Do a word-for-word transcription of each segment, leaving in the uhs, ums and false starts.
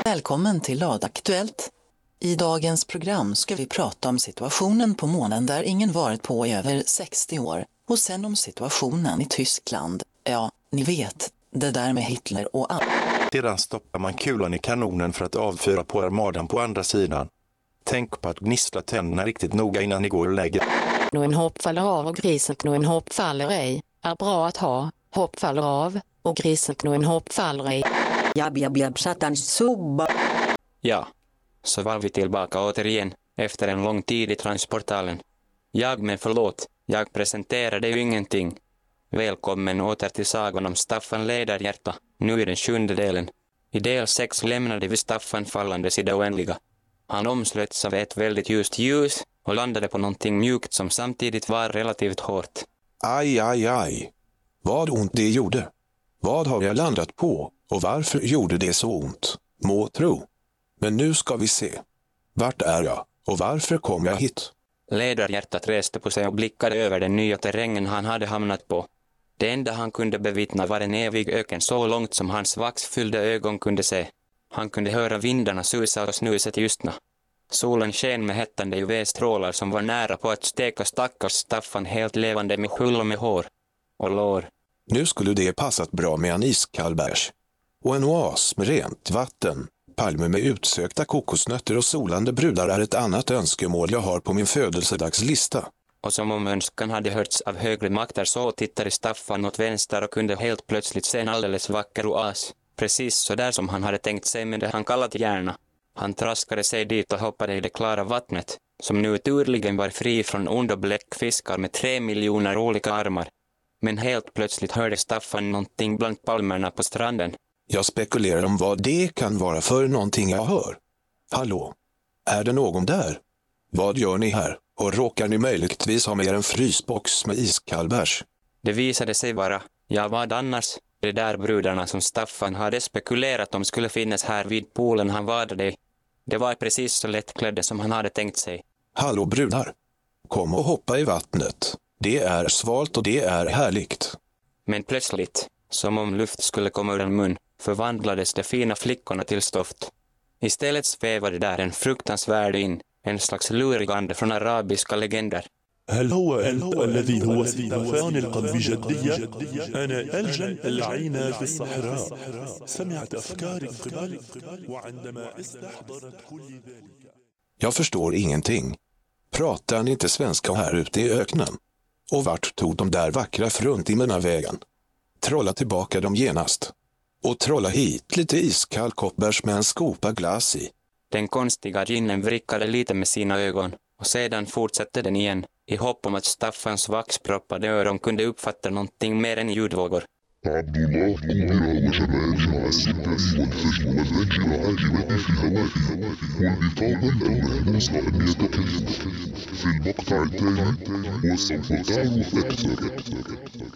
Välkommen till Ladaktuellt. I dagens program ska vi prata om situationen på månen där ingen varit på i över sextio år. Och sen om situationen i Tyskland. Ja, ni vet, det där med Hitler och allt. Sedan stoppar man kulan i kanonen för att avfyra på armadan på andra sidan. Tänk på att gnissla tänderna riktigt noga innan ni går och lägger. Nu en hopp faller av och grisen nu en hopp faller ej. Är bra att ha, hopp faller av och grisen nu en hopp faller ej. Jabb, jabb, jabb, satans subba. Ja, så var vi tillbaka återigen efter en lång tid i transportalen. Jag, men förlåt, jag presenterade ju ingenting. Välkommen åter till sagan om Staffan Lederhjärta, nu i den sjunde delen. I del sex lämnade vi Staffan fallandes i det oändliga. Han omslöts av ett väldigt ljust ljus och landade på någonting mjukt som samtidigt var relativt hårt. Aj, aj, aj. Vad ont det gjorde. Vad har jag landat på och varför gjorde det så ont? Må tro. Men nu ska vi se. Vart är jag och varför kom jag hit? Lederhjärtat reste på sig och blickade över den nya terrängen han hade hamnat på. Det enda han kunde bevittna var en evig öken så långt som hans vaxfyllda ögon kunde se. Han kunde höra vindarna susa och snuset ljustna. Solen sken med hettande U V-strålar som var nära på att steka stackars Staffan helt levande med hull och med hår. Och lår. Nu skulle det passat bra med en iskall bärs. Och en oas med rent vatten. Palmer med utsökta kokosnötter och solande brudar är ett annat önskemål jag har på min födelsedagslista. Och som om önskan hade hörts av högre makter så tittade Staffan åt vänster och kunde helt plötsligt se en alldeles vacker oas. Precis så där som han hade tänkt sig med det han kallat hjärna. Han traskade sig dit och hoppade i det klara vattnet, som nu turligen var fri från ond och bläckfiskar med tre miljoner olika armar. Men helt plötsligt hörde Staffan någonting bland palmerna på stranden. Jag spekulerar om vad det kan vara för någonting jag hör. Hallå? Är det någon där? Vad gör ni här? Och råkar ni möjligtvis ha med er en frysbox med iskall bärs? Det visade sig vara, ja vad annars, de där brudarna som Staffan hade spekulerat om skulle finnas här vid poolen han vadade i. Det var precis så lättklädda som han hade tänkt sig. Hallå brudar. Kom och hoppa i vattnet. Det är svalt och det är härligt. Men plötsligt, som om luft skulle komma ur en mun, förvandlades de fina flickorna till stoft. Istället svävade där en fruktansvärd in, en slags lurigande från arabiska legender. هل هو أنت الذي هو ستفان القلب جدية؟ أنا ألجن العين في الصحراء سمعت أفكاري قبل وعندما استحضرت كل ذلك. Jag förstår ingenting. Pratar ni inte svenska här ute i öknen? Och vart tog de där vackra fruntimmerna vägen? Trolla tillbaka dem genast. Och trolla hit lite iskall koppbärs med en skopa glass i. Den konstiga ginnen vrickade lite med sina ögon och sedan fortsatte den igen i hopp om att Staffans vaxproppade öron kunde uppfatta någonting mer än ljudvågor. عبد الله أمر وشباب مع الستة والفجر والرجل عاجبة في هوائه والبطاقة المحبوس أن يتكلم في المقطع التالي وسوف تعرف أكثر.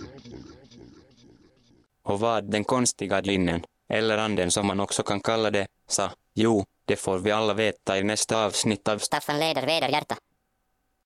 Och vad den konstiga ginnen, eller anden som man också kan kalla det, sa, jo, det får vi alla veta i nästa avsnitt av Staffan Lederhjärta.